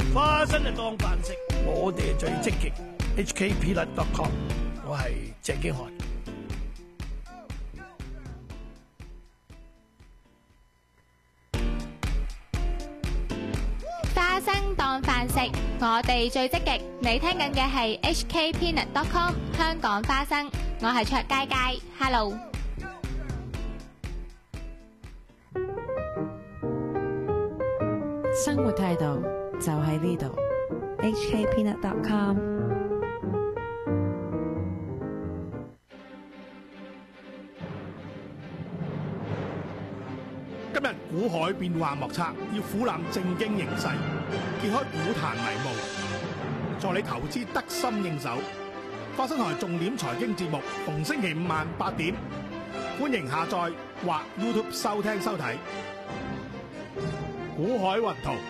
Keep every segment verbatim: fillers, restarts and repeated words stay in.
花生就當飯食，我哋最積極。H K Peanut dot com， 我係鄭經翰。 花生當飯食，我哋最積極。你聽緊嘅係 H K Peanut dot com 香港花生，我係卓佳佳 ，Hello。 生活態度就喺呢度 H K Peanut dot com。 今日股海變幻莫測，要俯覽正經形勢，揭開股壇迷霧，助你投資得心應手。花生台重點財經節目，逢星期五晚八點，歡迎下載或 YouTube 收聽收睇。股海雲圖。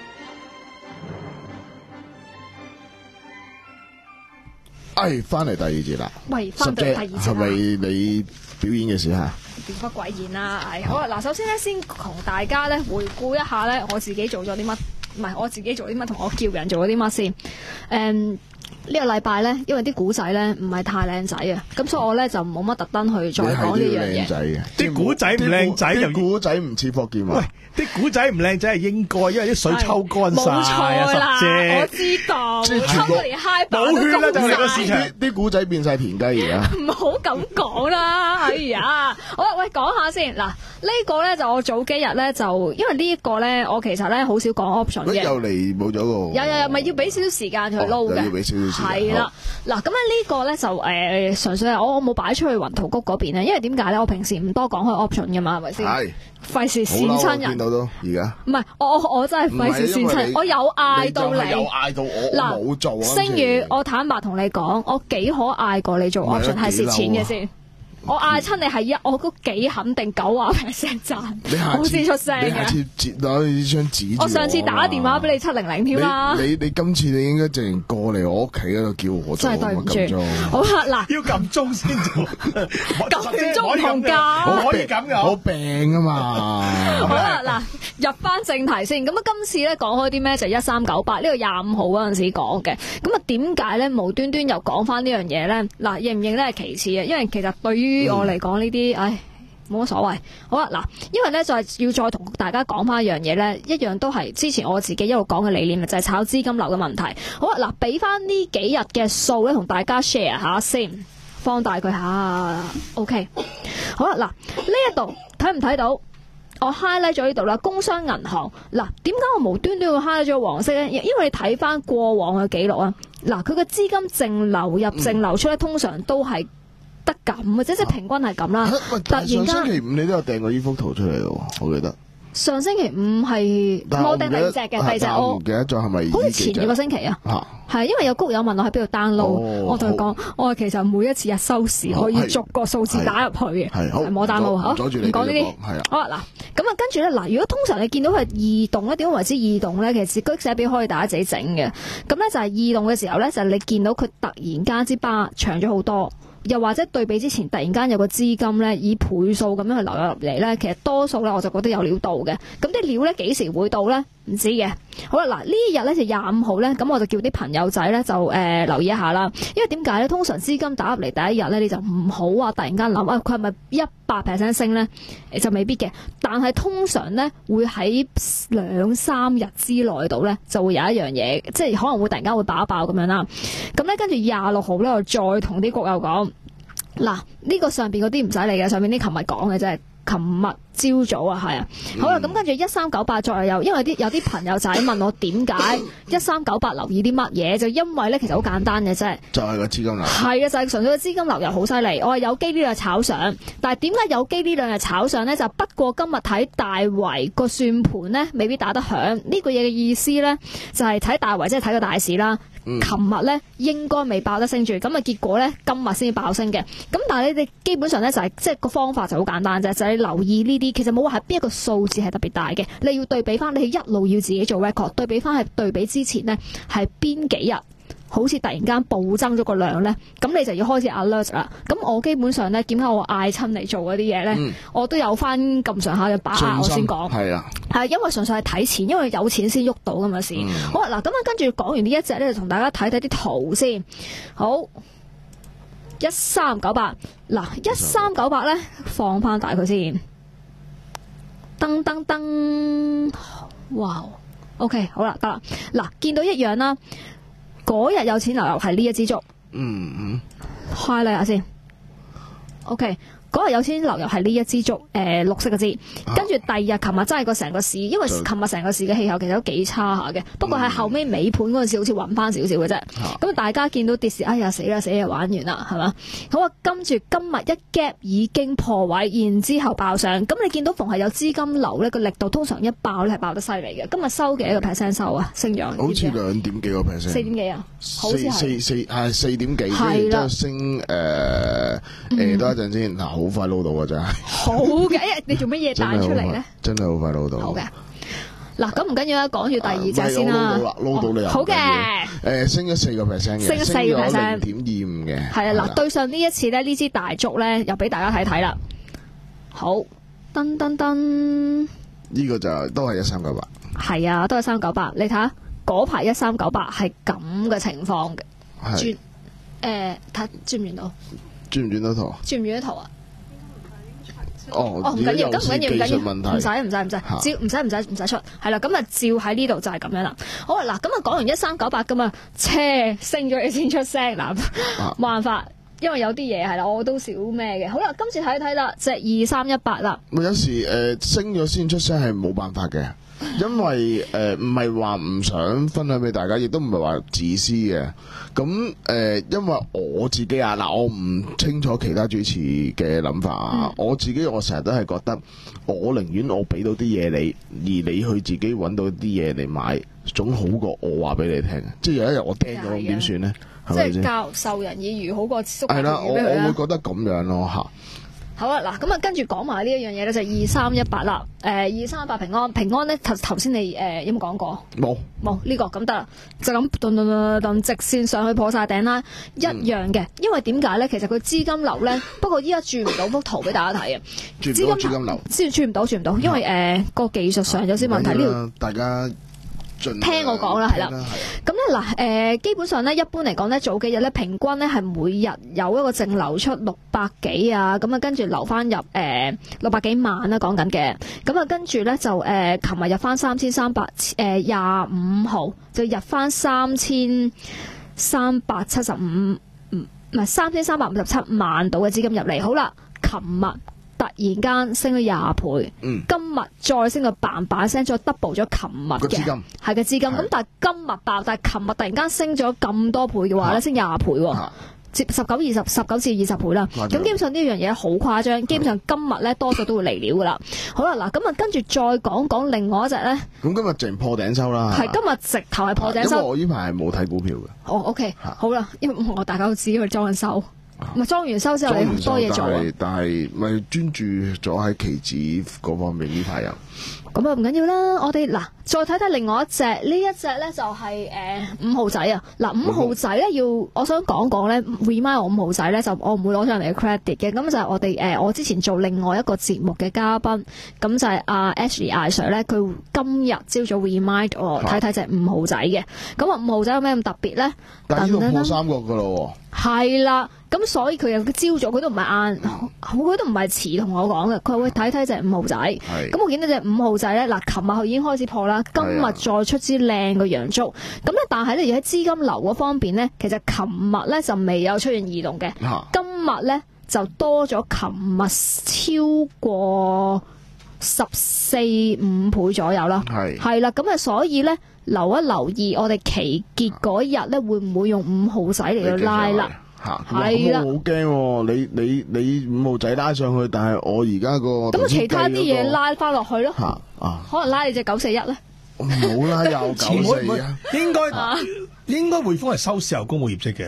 哎，翻嚟第二節啦。 喂，翻到第二節啦。 係咪你表演嘅時候？ 變不鬼演啦！係好啊！嗱，首先咧，先同大家咧回顧一下咧，我自己做咗啲乜，唔係我自己做啲乜，同我叫人做咗啲乜先。誒、嗯。呢個禮拜咧，因為啲古仔咧唔係太靚仔啊，咁所以我咧就冇乜特登去再講呢樣嘢。 啲古仔唔靚仔， 啲古仔唔似霍建華。 喂，啲古仔唔靚仔係應該，因為啲水抽乾晒啊， 冇錯啦， 姐我知道， 即係抽到連嗨爆都冇血啦，就係個市場。 啲古仔變晒田雞而家。 唔好咁講啦，哎呀，好啦，喂，講下先嗱，呢個咧就我早幾日咧就，因為呢一個咧我其實咧好少講 option 嘅。 又嚟冇咗個。 有有有，咪要俾少少時間去撈嘅。 要俾少少時間。 係啦，嗱咁咧呢個咧就誒純粹係我我冇擺出去雲圖谷嗰邊咧，因為點解咧？我平時唔多講開 option 噶嘛，係咪先？ 係。 費事跣親人。 見到都而家。 唔係，我我我真係費事跣親，我有嗌到你。 有嗌到我， 嗱， 冇做啊。 星宇，我坦白同你講，我幾可嗌過你做 option 係蝕錢嘅先。我嗌親你係一，我都幾肯定九啊 percent 賺，好先出聲嘅。 你下次接攞呢張紙。 我上次打電話俾你七零零添啦。 你你今次你應該直情過嚟我屋企嗰度叫我做。 真係對唔住。好啦，嗱， 要撳鐘先做。 撳鐘同價。 我可以咁噶。 我病啊嘛。 好啦，嗱，入翻正題先。咁啊，今次咧講開啲咩就一三九八呢個廿五號嗰陣時講嘅。咁啊，點解咧無端端又講翻呢樣嘢咧？嗱，認唔認咧係其次嘅，因為其實對於於我嚟講呢啲，唉，冇乜所謂。好啦，嗱，因為咧就係要再同大家講翻一樣嘢咧，一樣都係之前我自己一路講嘅理念，就係炒資金流嘅問題。好啦，嗱，俾翻呢幾日嘅數咧，同大家 share 下先，放大佢下 ，OK。好啦，嗱，呢一度睇唔睇到？我 highlight 咗呢度啦，工商銀行。嗱，點解我無端端要 highlight 咗黃色咧？因為你睇翻過往嘅記錄啊，嗱，佢嘅資金淨流入、淨流出咧，通常都係得咁嘅，即係平均係咁啦。突然間， 上星期五你都有訂過呢幅圖出嚟喎，我記得。 上星期五係冇訂第二隻嘅，第二隻我唔記得咗係咪？ 好似前一個星期啊，係因為有谷友問我喺邊度 download，我同佢講，我其實每一次日收市可以逐個數字打入去嘅，係冇 download。好，唔講呢啲。好啦，嗱，咁啊，跟住咧，嗱，如果通常你見到佢異動咧，點樣為之異動咧？其實嗰啲寫表可以大家自己整嘅。咁咧就係異動嘅時候咧，就係你見到佢突然間之巴長咗好多。又或者對比之前突然間有個資金咧以倍數咁樣去流入入嚟咧，其實多數咧我就覺得有料到嘅。咁啲料咧幾時會到咧？唔知嘅。好啦，嗱呢日咧就廿五號咧，咁我就叫啲朋友仔咧就誒、呃、留意一下啦。因為點解咧？通常資金打入嚟第一日咧，你就唔好話突然間諗啊，佢係咪一百 percent 升咧？就未必嘅。但係通常咧會喺兩三日之內度咧就會有一樣嘢，即係可能會突然間會爆一爆咁樣啦。咁咧跟住廿六號咧，我再同啲谷友講。嗱，呢個上邊嗰啲唔使理嘅，上邊啲琴日講嘅啫，琴日朝早啊，係啊，好啦，咁跟住一三九八再有，因為啲有啲朋友仔問我點解一三九八留意啲乜嘢，就因為咧其實好簡單嘅啫， 就係個資金流， 係啊，就係純粹個資金流入好犀利，我係有機呢兩日炒上，但係點解有機呢兩日炒上咧？就不過今日睇大圍個算盤咧，未必打得響，呢個嘢嘅意思咧就係睇大圍，即係睇個大市啦。琴日咧應該未爆得升住，咁啊結果咧今日先至爆升嘅。咁但係你哋基本上咧就係即係個方法就好簡單啫，就係、是、留意呢啲，其實冇話係邊一個數字係特別大嘅，你要對比翻，你係一路要自己做 record， 對比翻係對比之前呢係邊幾日好似突然間暴增咗個量咧，咁你就要開始 alert 啦。咁我基本上咧，點解我嗌親嚟做嗰啲嘢咧，嗯、我都有翻咁上下嘅把握，我先講。 係啊， 係因為純粹係睇錢，因為有錢先喐到噶嘛事。嗯、好嗱，咁啊跟住講完呢一隻咧，就同大家睇睇啲圖先。好，一三九八嗱，一三九八咧放翻大佢先。噔噔噔，哇 ！OK， 好啦，得啦。嗱，見到一樣啦。嗰日有錢流入係呢一支竹，嗯嗯，開嚟下先 ，OK。嗰日有錢流入係呢一支竹，誒、呃、綠色嘅支，跟住第二日琴日真係個成個市，因為琴日成個市嘅氣候其實都幾差下嘅，不過喺後尾尾盤嗰陣時好似穩翻少少嘅啫。咁、嗯、大家見到跌市，哎呀死啦死啦，玩完啦係嘛？好啊，跟住今日一 gap 已經破位，然之後爆上。咁你見到逢係有資金流呢個力度通常一爆咧係爆得犀利嘅。今日收幾多個 percent 收啊？升咗好似兩點幾個 percent， 四點幾啊？好似係四四係四點幾，係啦，升誒誒多一陣先嗱。好快撈到啊！真係好嘅，你做乜嘢彈出嚟咧？ 真係好快撈到。 好嘅，嗱咁唔緊要啦，講住第二隻先啦。 撈到啦，撈到你又好嘅。 誒，升咗四個 percent 嘅， 升咗四個 percent， 零點二五嘅。 係啊，嗱，對上呢一次咧，呢支大竹咧，又俾大家睇睇啦。好，噔噔噔， 呢個就都係一三九八。 係啊，都係三九八。你睇下嗰排一三九八係咁嘅情況嘅。轉誒，睇轉唔轉到？轉唔轉到圖？ 轉唔轉到圖啊？ 哦， 哦唔緊要，咁唔緊要，唔緊要，唔使唔使唔使， 照唔使唔使唔使出，係啦，咁啊照喺呢度就係咁樣啦。好啦，嗱，咁啊講完一三九八咁啊，車升咗你先出聲嗱，冇辦法，因為有啲嘢係啦，我都少咩嘅。好啦，今次睇睇啦，隻二三一八啦。 有時誒、呃、升咗先出聲係冇辦法嘅。因為誒唔係話唔想分享俾大家，亦都唔係話自私嘅。咁誒、呃，因為我自己啊，嗱，我唔清楚其他主持嘅諗法啊。嗯、我自己我成日都係覺得，我寧願我俾到啲嘢你，而你去自己揾到啲嘢嚟買，總好過我話俾你聽。即係有一日我聽咗咁點算呢？ 即係教授人以魚好過縮人係啦，我我會覺得咁樣咯嚇。 好啊，嗱，咁啊，跟住講埋呢一樣嘢咧，就二三一八啦。誒，二三一八平安，平安咧頭頭先你誒、呃、有冇講過？冇冇呢個咁得啦，就咁頓頓頓頓直線上去破晒頂啦，一樣嘅。嗯、因為點解咧？其實佢資金流咧，不過依家轉唔到幅圖俾大家睇啊。 轉唔到資金流， 先轉唔到，轉唔到，因為誒個、呃、技術上有啲問題。呢度、啊、 大家。 聽我講啦，係啦，咁咧嗱，誒，基本上咧，一般嚟講咧，早幾日咧，平均咧係每日有一個淨流出六百幾啊，咁啊，跟住流翻入誒六百幾萬啦，講緊嘅，咁啊，跟住咧就誒，琴日入翻三千三百誒廿五號就入翻三千三百七十五，唔係三千三百五十七萬度嘅資金入嚟，好啦，琴日。突然間升咗廿倍，嗯、今日再升到嘭嘭聲，再 double 咗琴日嘅係嘅資金。咁但係今日爆，但係琴日突然間升咗咁多倍嘅話咧，啊、升廿倍喎，接十九二十十九至二十倍啦。咁基本上呢樣嘢好誇張，基本上今日咧多數都會嚟料噶啦。好啦，嗱咁啊，跟住再講講另外一隻咧。咁今日淨破頂收啦，係今日直頭係破頂收。因為我呢排係冇睇股票嘅。哦 ，OK，啊、好啦，因為我大家都知佢裝緊收。咪裝完收之後，你好多嘢做啊！但係咪專注咗喺期指嗰方面呢排人？咁啊唔緊要啦，我哋嗱再睇睇另外一隻，呢一隻咧就係、是、誒、呃、五號仔啊！嗱五號仔咧要，我想講講咧 remind 我五號仔咧就我唔會攞上嚟嘅 credit 嘅，咁就係我哋誒、呃、我之前做另外一個節目嘅嘉賓，咁就係阿 Ashley 艾 Sir 咧，佢今日朝早 remind 我睇睇隻五號仔嘅，咁啊五號仔有咩咁特別咧？但係呢度破三角噶咯喎，係啦。咁所以佢又朝早佢都唔係晏，佢都唔係遲同我講嘅。佢會睇睇隻五號仔。咁是我見到隻五號仔咧，嗱，琴日佢已經開始破啦，今日再出支靚嘅陽燭。咁咧，但係咧，而喺資金流嗰方面咧，其實琴日咧就未有出現異動嘅。啊、今日咧就多咗，琴日超過十四五倍左右啦。係係啦，咁啊，所以咧留一留意，我哋期結嗰日咧會唔會用五號仔嚟到拉啦？吓，係啦，好驚！你你你五號仔拉上去，但係我而家個咁啊，其他啲嘢拉翻落去咯。吓啊，可能拉你隻九四一咧。唔好啦，又九四一。應該應該匯豐係收市後公布業績嘅，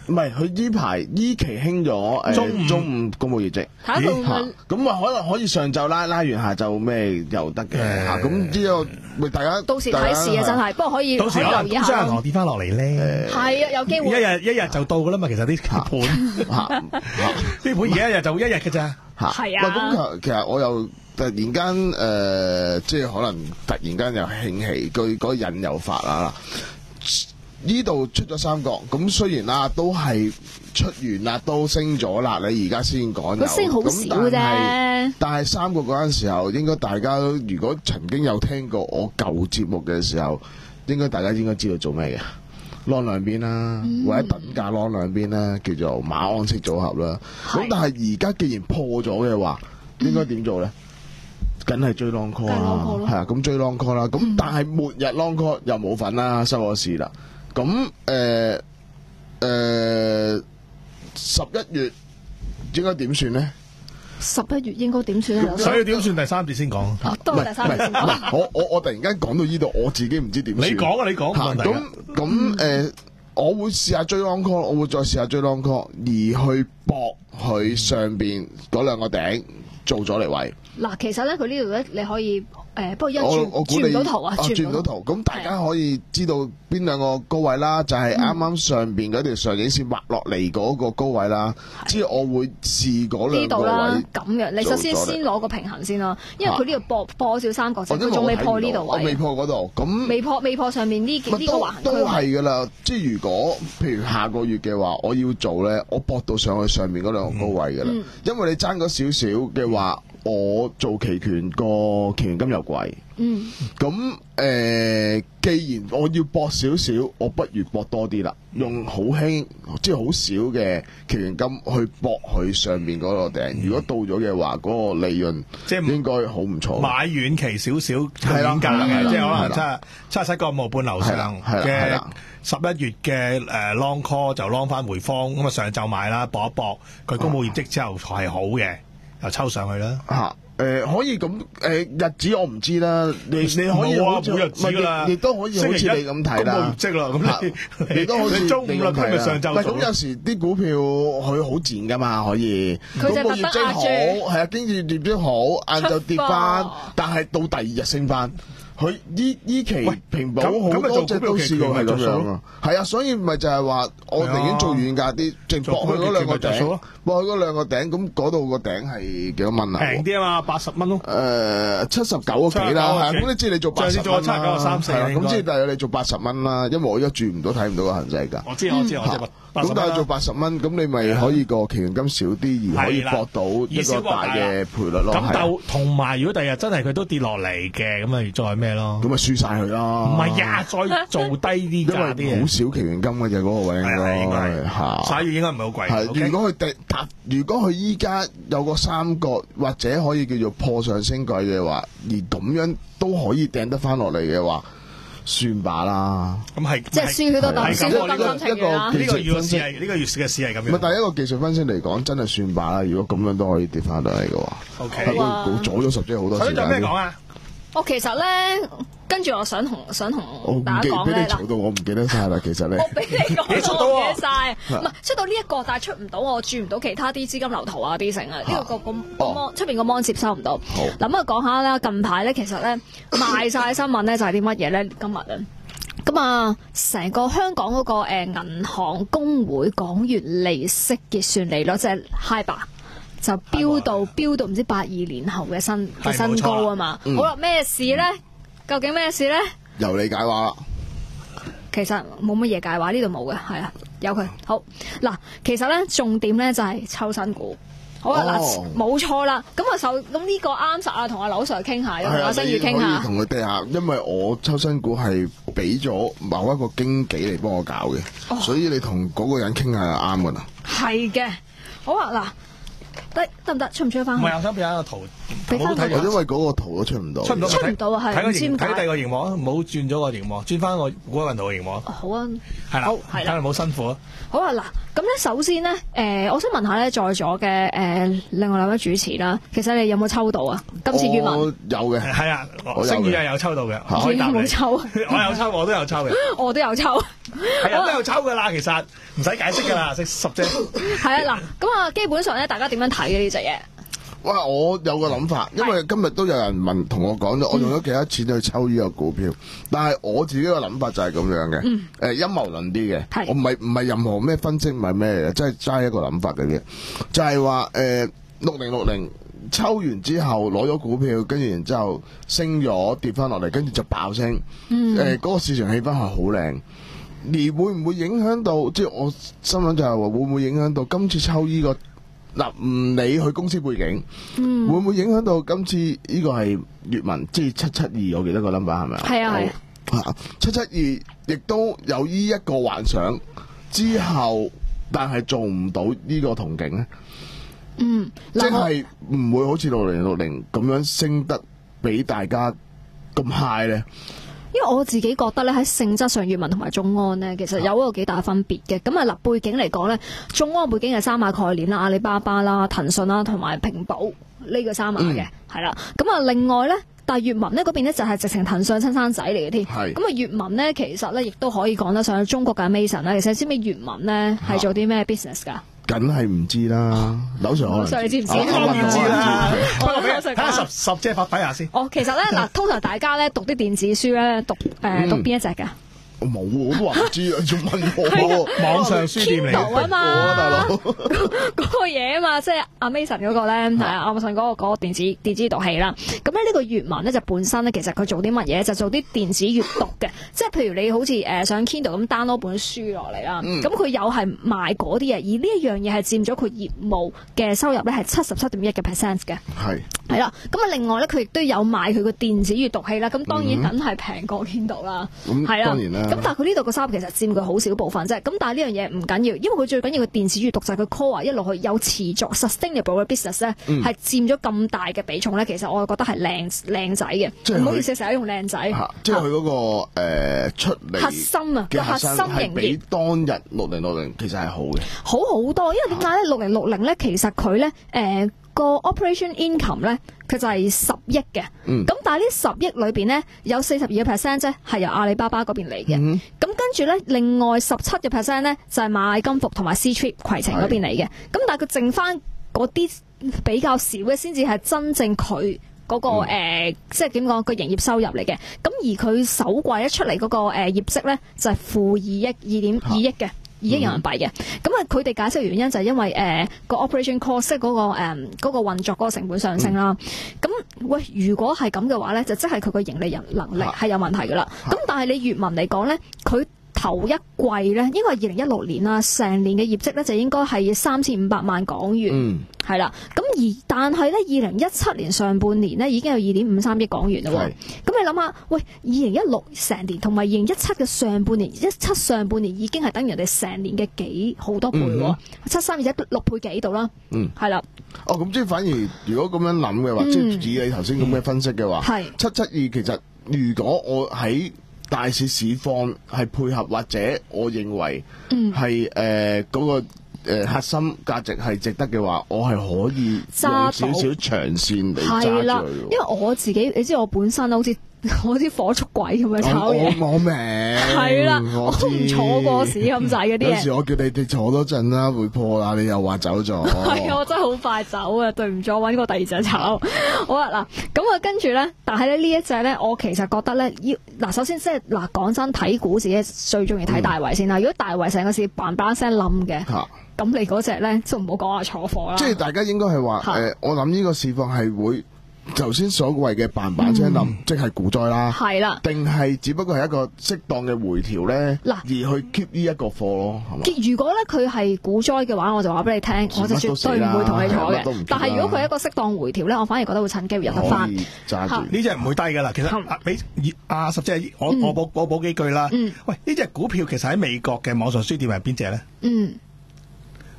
唔係佢呢排依期興咗誒中午公務業績， 嚇咁啊可能可以上晝拉拉完下晝咩又得嘅嚇，咁呢個咪大家到時睇市啊真係，不過可以到時留意下。 工商銀行跌翻落嚟咧， 係啊有機會。 一日一日就到噶啦嘛，其實啲盤啲盤而家一日就一日嘅咋。 係啊。 咁其實我又突然間誒、呃，即係可能突然間又興起，佢嗰個引誘法啦。呢度出咗三角，咁雖然啦都係出完啦，都升咗啦，你而家先講有， 佢升好少啫。 但係三角嗰陣時候，應該大家如果曾經有聽過我舊節目嘅時候，應該大家應該知道做咩嘅，攞兩邊啦，嗯、或者等價攞兩邊啦，叫做馬鞍式組合啦。咁但係而家既然破咗嘅話，應該點做咧？梗係追 long call 啦，係啊，咁追 long call 啦。咁、嗯、但係末日 long call 又冇份啦，收咗市啦。咁誒誒十一月應該點算咧？ 十一月應該點算咧？ 所以點算第三節先講。 哦，都係第三節先講。 我我我突然間講到呢度，我自己唔知點算。 你講啊，你講。 咁咁誒，我會試下追 long call，我會再試下追 long call，而去搏佢上邊嗰兩個頂做咗嚟位。嗱， 其實咧，佢呢度咧，你可以。誒，不過一轉轉唔到圖啊， 轉唔到圖。咁大家可以知道邊兩個高位啦，就係啱啱上邊嗰條上影線畫落嚟嗰個高位啦。之後我會試嗰兩個位。呢度啦，咁嘅。你首先先攞個平衡先啦，因為佢呢度破破少三角啫，佢仲未破呢度位。我未破嗰度，咁未破未破上面呢呢個橫區。 都係㗎啦，即係如果譬如下個月嘅話，我要做咧，我搏到上去上面嗰兩個高位㗎啦。因為你爭嗰少少嘅話。我做期權個期權金又貴，嗯，咁誒、呃，既然我要搏少少，我不如搏多啲啦，用好輕，即係好少嘅期權金去搏佢上面嗰個頂。嗯、如果到咗嘅話，嗰、那個利潤即係應該好唔錯。買遠期少少遠價嘅，即係可能七七十七個五毫半樓上嘅十一月嘅誒 long call 就 long 翻匯豐，咁啊上晝買啦，搏一搏佢公佈業績之後係好嘅。又抽上去啦嚇，誒、 呃、可以咁誒、呃、日子我唔知啦，你你可以好似冇日子啦， 亦都可以好似你咁睇啦， 公佈業績啦，咁你你都好似中午啦，今日上晝咁有時啲股票佢好賤噶嘛，可以公佈業績好，係啊，經濟業績好，晏晝跌翻，但係到第二日升翻。佢依依期平保好多隻都試過係咁樣啊，係啊，所以咪就係話我寧願做遠價啲，淨搏佢嗰兩個頂，搏佢嗰兩個頂，咁嗰度個頂係幾多蚊啊？ 平啲啊嘛，八十蚊咯。 誒，七十九個幾啦，係咁你知你做八十蚊啦， 七九個三四， 咁即係大約你做八十蚊啦，因為我而家住唔到睇唔到個痕跡㗎。 我知我知我知。 咁但係做八十蚊，咁你咪可以個期權金少啲，而可以搏到一個大嘅賠率咯。 咁就同埋，如果第日真係佢都跌落嚟嘅，咁咪再咩咯？ 咁咪輸晒佢咯。 唔係呀，再做低啲價啲。 因為好少期權金嘅就嗰個位應該嚇。十一月應該唔係好貴。 係，如果佢跌達，如果佢依家有個三角或者可以叫做破上升軌嘅話，而咁樣都可以掟得翻落嚟嘅話。算罷啦， 咁係即係輸佢都當輸佢咁心情啦。 呢個月嘅市係呢個月嘅市係咁樣。 唔係，但係一個技術分析嚟講，真係算罷啦。如果咁樣都可以跌翻落嚟嘅話 ，OK， 佢早咗十隻好多時間。 所以有咩講啊？ 我其實咧，跟住我想同想同大家講咧， 嗱，到我唔記得晒啦。其實咧， 我俾你講，我唔記得晒。唔係出到呢一個，但係出唔到，我轉唔到其他啲資金流圖啊啲成啊。呢個個個 mon 出邊個 mon 接收唔到。好，嗱咁啊講下啦。近排咧，其實咧賣晒新聞咧就係啲乜嘢咧？今日啊。咁啊，成個香港嗰個誒銀行公會港元利息結算利率即係 HIBOR 就飆到飆到唔知八二年後嘅新嘅新高啊嘛。好啦，咩事咧？究竟咩事咧？ 由你解話啦。 其實冇乜嘢解話，呢度冇嘅，係啊，有佢好嗱。其實咧重點咧就係抽新股。好啊，嗱，冇錯啦。咁啊，首咁呢個啱實啊，同阿劉 Sir 傾下，同阿新宇傾下。 同佢哋下，因為我抽新股係俾咗某一個經紀嚟幫我搞嘅，哦、所以你同嗰個人傾下就啱噶啦。 係嘅，好啊，嗱，得得唔得？出唔出翻？ 唔係，我想俾一個圖我都睇因為嗰個圖都出唔到， 出唔到，出唔到啊！係睇個熒睇第二個熒幕啊，唔好轉咗個熒幕，轉翻個古海運動嘅熒幕。 好啊， 係啦，係啦，冇辛苦啊。 好啊，嗱，咁咧首先咧，誒，我想問下咧，在座嘅誒另外兩位主持啦，其實你有冇抽到啊？今次粵文有嘅， 係啊，星宇係有抽到嘅， 我有冇抽？ 我有抽，我都有抽嘅， 我都有抽， 係啊，都有抽噶啦，其實唔使解釋噶啦，識十隻。 係啊，嗱，咁啊，基本上咧，大家點樣睇嘅呢隻嘢？ 哇！我有個諗法，因為今日都有人問同我講咗，我用咗幾多錢去抽呢個股票，但係我自己個諗法就係咁樣嘅，誒、嗯、陰謀論啲嘅，我唔係唔係任何咩分析，唔係咩嘅，即係齋一個諗法嘅啫，就係話誒六零六零抽完之後攞咗股票，跟住然之後升咗跌翻落嚟，跟住就爆升，誒嗰、嗯呃嗰個市場氣氛係好靚。而會唔會影響到？即係我心諗就係話，會唔會影響到今次抽呢、這個？嗱，唔理佢公司背景，嗯、會唔會影響到今次呢個係粵文，即係七七二？我記得個 number 係咪啊？ 係啊係啊，七七二亦都有呢一個幻想之後，但係做唔到呢個憧憬咧。 嗯， 即係唔會好似六零六零咁樣升得俾大家咁 high 咧。 因為我自己覺得咧，喺性質上，粵文同埋眾安呢，其實有一個幾大分別嘅。咁啊，嗱，背景嚟講咧，眾安背景係三馬概念啦，阿里巴巴啦、騰訊啦同埋平保呢個三馬嘅，係啦、嗯。咁啊，另外咧，但係粵文呢嗰邊咧就係直情騰訊親生仔嚟嘅添。係。咁啊，粵文咧其實咧亦都可以講得上中國嘅 Amazon 啦。其實知唔知粵文咧係做啲咩 business 㗎？梗係唔知啦，樓上可能。 所以你知唔知？ 我唔知啦。不過俾睇下十十隻發揮下先。 哦，其實咧嗱，通常大家咧讀啲電子書咧讀誒讀邊一隻㗎？ 我冇，我都話唔知啊，仲問我？ 網上書店嚟嘅嘛， 大佬嗰個嘢啊嘛，即係 Amazon 嗰個咧，係啊，Amazon 嗰個嗰個電子電子讀器啦。咁咧呢個粵文咧就本身咧，其實佢做啲乜嘢？就做啲電子閱讀嘅，即係譬如你好似誒上 Kindle 咁 download 本書落嚟啦。咁佢有係賣嗰啲嘢，而呢一樣嘢係佔咗佢業務嘅收入咧係七十七點一嘅 percent 嘅。係係啦，咁啊另外咧佢亦都有賣佢個電子閱讀器啦。咁當然梗係平過 Kindle 啦。係啦，當然啦。咁但係佢呢度個收入其實佔佢好少部分啫。咁但係呢樣嘢唔緊要，因為佢最緊要嘅電子閱讀就係佢 core 一路去有持續 sustainable 嘅 business 咧，係佔咗咁大嘅比重咧。其實我覺得係靚靚仔嘅，唔好意思成日用靚仔。 即係佢嗰個誒出嚟核心啊，個核心營業比當日六零六零其實係好嘅， 好好多。因為點解咧？六零六零咧，其實佢咧誒個 operation income 咧，佢就係十億嘅。咁、嗯、但係呢十億裏邊咧，有四十二個 percent 啫，係由阿里巴巴嗰邊嚟嘅。咁、嗯、跟住咧，另外十七個 percent 咧就係螞蟻金服同埋 Ctrip 攜程嗰邊嚟嘅。咁但係佢剩翻嗰啲比較少嘅，先至係真正佢嗰、那個誒、嗯呃，即係點講個營業收入嚟嘅。咁而佢首季一出嚟嗰、那個誒、呃、業績咧，就係負二億二點二億嘅。二億人民幣嘅，咁啊佢哋解釋原因就係因為誒、呃、個 operation cost 即係嗰個誒嗰、呃那個運作嗰個成本上升啦。咁、嗯、喂，如果係咁嘅話咧，就即係佢個盈利人能力係有問題噶啦。咁、啊、但係你粵文嚟講咧，佢頭一季咧，應該係二零一六年啦，成年嘅業績咧就應該係三千五百萬港元，係啦、嗯。咁而但係咧，二零一七年上半年咧已經有二點五三億港元啦。咁你諗下，喂，二零一六成年同埋二零一七嘅上半年，一七上半年已經係等於人哋成年嘅幾好多倍喎，七三而且六倍幾度啦。嗯，係啦。 哦，咁即係反而如果咁樣諗嘅話，嗯、即係以你頭先咁嘅分析嘅話，係七七二其實如果我喺大市市況係配合，或者我認為係誒嗰個誒、呃、核心價值係值得嘅話，我係可以用少少長線嚟揸住佢。 因為我自己，你知我本身好似我啲火速鬼咁樣炒嘢， 我我明係啦，我都唔坐過市咁滯嗰啲嘢。 有時我叫你哋坐多陣啦，會破啦，你又話走咗。 係啊，我真係好快走啊！對唔住，我揾個第二隻炒。好啦，嗱咁啊，跟住咧，但係咧呢一隻咧，我其實覺得咧，要嗱首先即係嗱講真，睇股自己最中意睇大圍先啦。嗯、如果大圍成個市嘭嘭聲冧嘅，咁、啊、你嗰隻咧都唔好講話坐貨啦。即係大家應該係話誒，我諗呢個市況係會。頭先所謂嘅嘭嘭聲冧，即係股災啦，係啦，定係只不過係一個適當嘅回調咧，嗱，而去 keep 呢一個貨咯，係嘛？如果咧佢係股災嘅話，我就話俾你聽，我就絕對唔會同你坐嘅。但係如果佢係一個適當回調咧，我反而覺得會趁機會入得翻。 揸住呢隻唔會低噶啦。其實俾阿十姐，我我補我補幾句啦。喂，呢隻股票其實喺美國嘅網上書店係邊隻咧？嗯。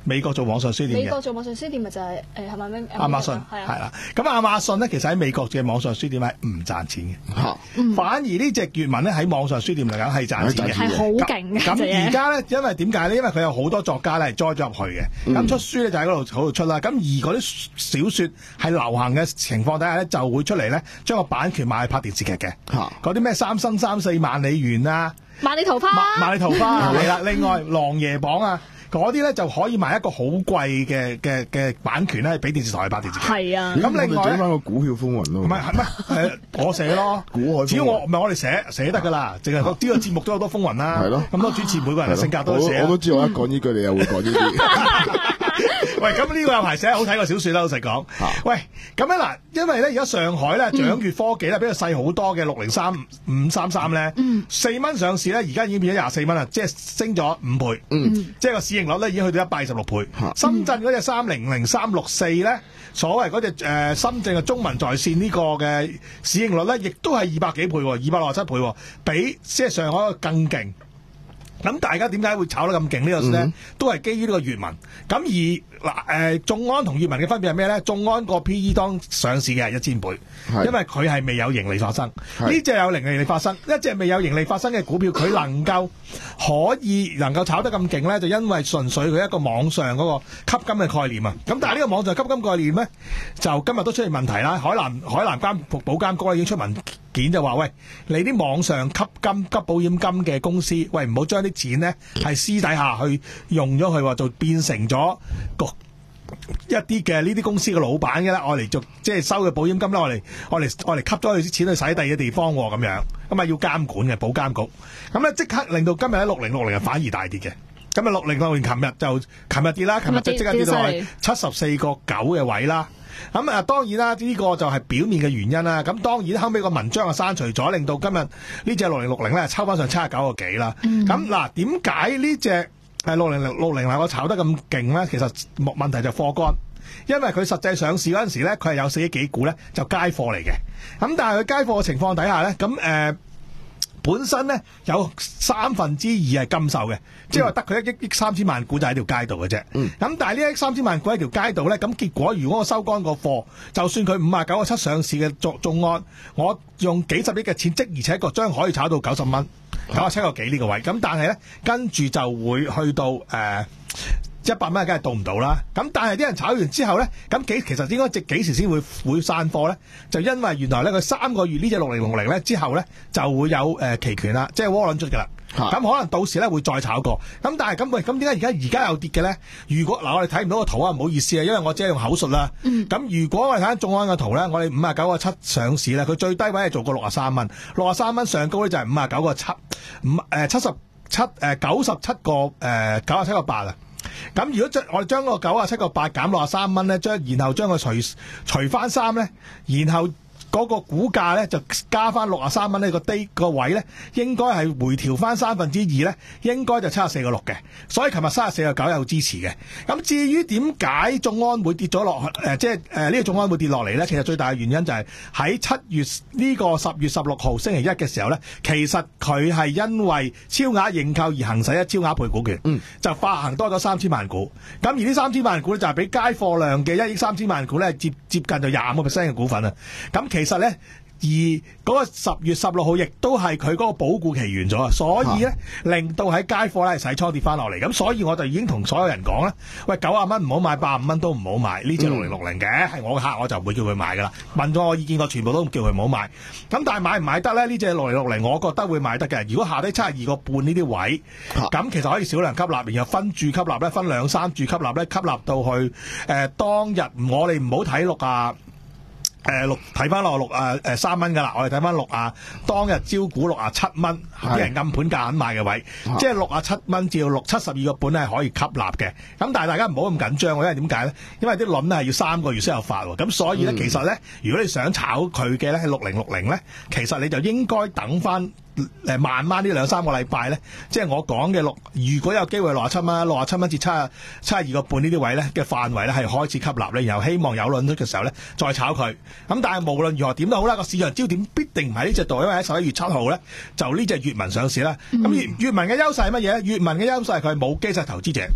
美國做網上書店嘅。 美國做網上書店咪就係誒係咪咩？ 亞馬遜係啦，咁亞馬遜咧其實喺美國嘅網上書店係唔賺錢嘅，嚇、嗯，反而呢隻閱文咧喺網上書店嚟講係賺錢嘅， 係好勁嘅。 咁而家咧，因為點解咧？因為佢有好多作家咧係栽咗入去嘅，咁、嗯、出書咧就喺嗰度嗰度出啦。咁而嗰啲小説係流行嘅情況底下咧，就會出嚟咧將個版權賣去拍電視劇嘅，嗰啲咩三生三世萬里緣啊， 萬里桃花， 萬里桃花係啦。另外琅琊榜啊。嗰啲咧就可以賣一個好貴嘅嘅嘅版權咧，俾電視台去拍電視劇。 係啊， 咁另外咧，整翻個股票風雲咯。 唔係係咩？誒，我寫咯，只要我唔係我哋寫寫得㗎啦，淨係呢個節目都有好多風雲啦。係咯，咁多主持每個人嘅性格都寫。 我都知我一講呢句，你又會講呢啲。 喂，咁呢個有排寫好睇過小説啦，老實講。喂，咁樣嗱，因為咧而家上海咧掌閱科技咧比較細好多嘅六零三五三三咧，四蚊上市咧，而家已經變咗廿四蚊啦，即係升咗五倍。嗯，即係個市盈率咧已經去到一百二十六倍。深圳嗰隻三零零三六四咧，所謂嗰隻誒深圳嘅中文在線呢個嘅市盈率咧，亦都係二百幾倍，二百六十七倍，比即係上海更勁。咁大家點解會炒得咁勁呢個咧？嗯、都係基於呢個閱文。咁而嗱誒，眾安同閱文嘅分別係咩咧？眾安個 P E 當上市嘅係一千倍，因為佢係未有盈利發生。呢隻有盈利發生，一隻未有盈利發生嘅股票，佢能夠可以能夠炒得咁勁咧，就因為純粹佢一個網上嗰個吸金嘅概念啊。咁但係呢個網上吸金概念咧，就今日都出現問題啦。海南海南監保監局已經出文件就話：喂，你啲網上吸金、吸保險金嘅公司，喂唔好將啲錢咧係私底下去用咗佢，就變成咗個一啲嘅呢啲公司嘅老闆嘅啦，我嚟做即係收嘅保險金啦，我嚟我嚟我嚟吸咗佢啲錢去使第二嘅地方咁樣，咁啊要監管嘅保監局，咁咧即刻令到今日喺六零六零反而大跌嘅。咁啊六零六零琴日就琴日跌啦，琴日就即刻跌到去七十四個九嘅位啦。咁啊，當然啦，呢、這個就係表面嘅原因啦。咁當然後尾個文章啊刪除咗，令到今日呢隻六零六零咧抽翻上七十九個幾啦。咁嗱、嗯，點解呢隻係六零六零我炒得咁勁咧？其實問題就貨乾，因為佢實際上市嗰陣時咧，佢係有四億幾股咧就街貨嚟嘅。咁但係佢街貨嘅情況底下咧，咁誒。呃本身咧有三分之二係禁售嘅，即係話得佢一億億三千萬股就喺條街度嘅啫。咁、嗯、但係呢一億三千萬股喺條街度咧，咁結果如果我收乾個貨，就算佢五啊九個七上市嘅眾眾安，我用幾十億嘅錢，即而且確將可以炒到九十蚊，九啊七個幾呢個位。咁但係咧跟住就會去到誒。呃一百蚊梗係到唔到啦，咁但係啲人炒完之後咧，咁幾其實應該值幾時先會會散貨咧？就因為原來咧佢三個月呢隻六零六零咧之後咧就會有誒、呃、期權啦，即係窩輪出㗎啦。咁、啊、可能到時咧會再炒過。咁但係咁喂，咁點解而家而家又跌嘅咧？如果嗱我哋睇唔到個圖啊，唔好意思啊，因為我只係用口述啦。咁、嗯、如果我哋睇下眾安嘅圖咧，我哋五啊九個七上市咧，佢最低位係做過六啊三蚊，六啊三蚊上高咧就係五啊九個七，五誒七十七誒九十七個誒九啊七個八啊。咁如果將我哋將個九啊七個八減六啊三蚊咧，將然後將佢除除翻三咧，然後嗰個股價咧就加翻六啊三蚊呢個低個位咧，應該係回調翻三分之二咧，應該就七十四個六嘅。所以琴日三十四個九有支持嘅。咁至於點解眾安會跌咗落去？誒，即係誒呢個眾安會跌落嚟咧？其實最大嘅原因就係喺七月呢個十月十六號星期一嘅時候咧，其實佢係因為超額認購而行使一超額配股權，嗯、就發行多咗三千萬股。咁而呢三千萬股咧就係比街貨量嘅一億三千萬股咧接接近就廿五個 percent 嘅股份啊。咁其實咧，而嗰個十月十六號亦都係佢嗰個保固期完咗啊，所以咧、啊、令到喺街貨咧洗倉跌翻落嚟，咁所以我就已經同所有人講啦，喂，九啊蚊唔好買，八十五蚊都唔好買，呢隻六零六零嘅係我嘅客，我就唔會叫佢買噶啦。問咗我意見，我全部都叫佢唔好買。咁但係買唔買得咧？呢隻六零六零，我覺得會買得嘅。如果下低七十二個半呢啲位，咁、啊、其實可以少量吸納，然後分注吸納咧，分兩三注吸納咧，吸納到去誒、呃、當日我哋唔好睇六啊。誒六睇翻落六啊誒三蚊噶啦，我哋睇翻六啊當日招股六啊七蚊，啲人暗盤價肯買嘅位，啊、即係六啊七蚊至到六七十二個半咧係可以吸納嘅。咁但係大家唔好咁緊張，因為點解咧？因為啲輪咧係要三個月先有發喎。咁所以咧，嗯、其實咧，如果你想炒佢嘅咧係六零六零咧，其實你就應該等翻。誒慢慢呢兩三個禮拜咧，即係我講嘅六，如果有機會六十七蚊、六十七蚊至七十七十二個半呢啲位咧嘅範圍咧，係開始吸納咧，然後希望有輪出嘅時候咧再炒佢。咁但係無論如何點都好啦，個市場焦點必定唔喺呢隻度，因為喺十一月七號咧就呢隻閱文上市啦。咁閱閱文嘅優勢係乜嘢咧？閱文嘅優勢係佢係冇基石投資者。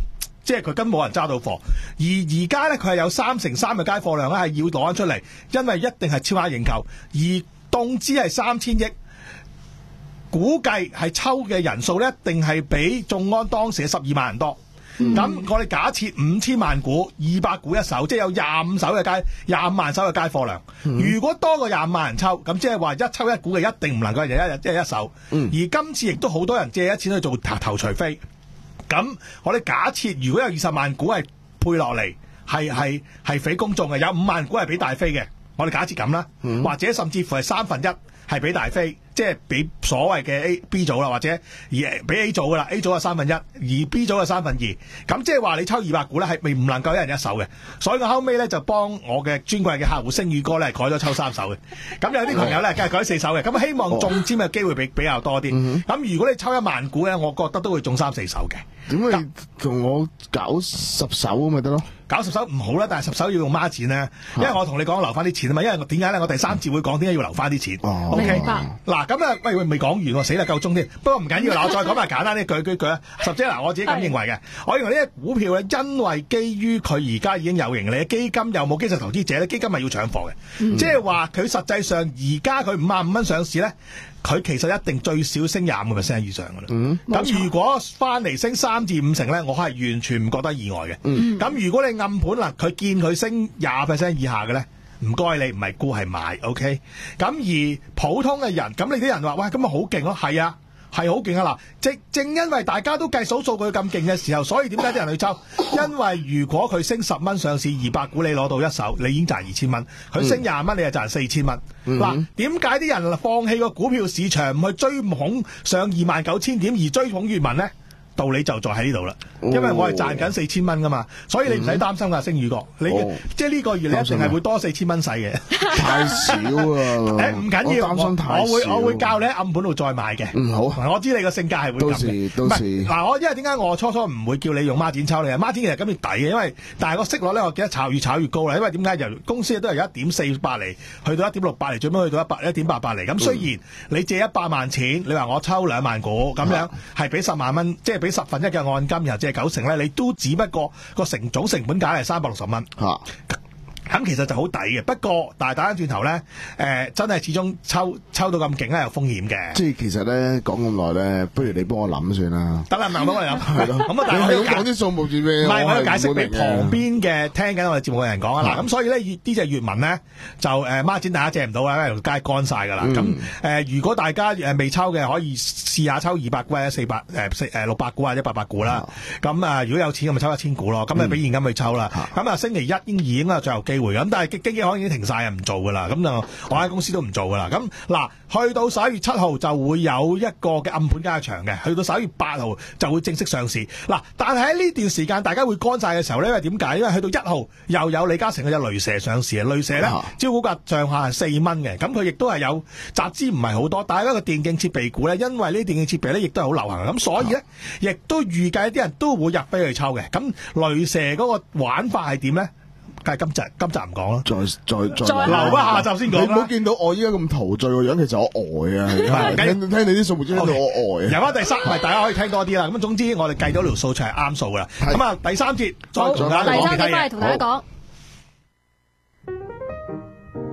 即係佢根本冇人揸到貨。而而家咧佢係有三成三嘅街貨量咧係要攞翻出嚟，因為一定係超額認購，而凍資係三千億。估計係抽嘅人數咧，一定係比眾安當時嘅十二萬人多。咁、嗯、我哋假設五千萬股，二百股一手，即係有廿五手嘅街，廿五萬手嘅街貨量。嗯、如果多過廿五萬人抽，咁即係話一抽一股嘅一定唔能夠係一日即係一手。嗯、而今次亦都好多人借一錢去做頭頭除非。咁我哋假設如果有二十萬股係配落嚟，係係係俾公眾嘅，有五萬股係俾大飛嘅。我哋假設咁啦，嗯、或者甚至乎係三分一係俾大飛。即係俾所謂嘅 A、B 組啦，或者而俾 A 組噶啦 ，A 組係三分一，而 B 組係三分二。咁即係話你抽二百股咧，係未唔能夠一人一手嘅。所以我後尾咧就幫我嘅尊貴嘅客戶星宇哥咧改咗抽三手嘅。咁有啲朋友咧梗係改四手嘅。咁希望中籤嘅機會比比較多啲。咁、哦、如果你抽一萬股咧，我覺得都會中三四手嘅。 點解同我搞十手咪得咯？ 搞十手唔好啦，但係十手要用孖展咧，因為我同你講留翻啲錢啊嘛。因為點解咧？我第三節會講點解要留翻啲錢。 哦、 OK， 明白。 嗱咁啊，喂喂，未講完喎，死啦，夠鐘添。不過唔緊要，嗱，我再講埋簡單啲句句句啊。十姐嗱，我自己咁認為嘅，我認為呢隻股票咧，因為基於佢而家已經有盈利，基金又冇基石投資者咧，基金係要搶貨嘅，嗯、即係話佢實際上而家佢五萬五蚊上市咧。佢其實一定最少升廿五個 percent 以上㗎啦。咁、嗯、如果翻嚟升三至五成咧，我係完全唔覺得意外嘅。咁、嗯、如果你暗盤啦，佢見佢升廿 percent 以下嘅咧，唔該你唔係沽係買 ，OK？ 咁而普通嘅人，咁你啲人話喂，咁咪好勁咯？係啊。係好勁啊！嗱，正正因為大家都計數數據咁勁嘅時候，所以點解啲人去抽？因為如果佢升十蚊上市二百股，你攞到一手，你已經賺二千蚊；佢升廿蚊，你就賺四千蚊。嗱、嗯，點解啲人放棄個股票市場，唔去追捧上二萬九千點，而追捧粵文呢？道理就在喺呢度啦，因為我係賺緊四千蚊噶嘛，所以你唔使擔心噶，星宇哥，你、哦、即係呢個月你一定係會多四千蚊使嘅。 太少啊！誒唔緊要，我我會我會教你喺暗盤度再買嘅。 嗯，好。 我知你個性格係會咁嘅。 到時嗱，我因為點解我初初唔會叫你用孖展抽你啊？孖展其實今年抵嘅，因為但係個息率咧，我記得炒越炒越高啦。因為點解由公司都係由一點四八厘去到一點六八厘，最尾去到一百一點八八厘。咁雖然你借一百萬錢，你話我抽兩萬股咁樣，係俾十萬蚊，即係俾十分一嘅按金，然後借九成咧，你都只不過個成總成本價係三百六十蚊。啊咁其實就好抵嘅，不過但係打翻轉頭咧，誒、呃、真係始終抽抽到咁勁咧，有風險嘅。 即係其實咧講咁耐咧，不如你幫我諗算啦。 得啦，唔係幫我諗。係咯。咁啊，但係你係講啲數目字咩？ 唔係，我要解釋俾旁邊嘅聽緊我哋節目嘅人講啊。嗱，咁所以咧，呢隻粵文咧就誒孖展大家借唔到啦，因為條街乾晒㗎啦。咁誒、嗯呃，如果大家誒未抽嘅，可以試下抽二百股或者四百誒四誒六百股或者八百股啦。咁啊，如果有錢咁咪抽一千股咯。咁咪俾現金去抽啦。咁啊、嗯，星期一應已經係最後機會咁，但係經紀行已經停晒啊，唔做噶啦。咁就我間公司都唔做噶啦。咁嗱，去到十一月七號就會有一個嘅暗盤加場嘅，去到十一月八號就會正式上市。嗱，但係喺呢段時間大家會乾晒嘅時候咧，因為點解？因為去到一號又有李嘉誠嘅隻雷蛇上市啊。雷蛇咧招股價上下係四蚊嘅，咁佢亦都係有集資唔係好多，但係一個電競設備股咧，因為呢電競設備咧亦都係好流行，咁所以咧亦都預計啲人都會入飛去抽嘅。咁雷蛇嗰個玩法係點咧？係今集今集唔講啦，再再再留翻下集先講。 你唔好見到我依家咁陶醉個樣，其實我呆啊！聽聽你啲數目知道我呆啊！ 由翻第三，咪大家可以聽多啲啦。咁總之我哋計咗條數出嚟啱數噶啦。咁啊，第三節再同大家講其他嘢。第三節翻嚟同大家講。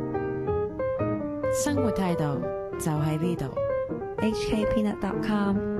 生活態度就喺呢度。 H K Peanut dot com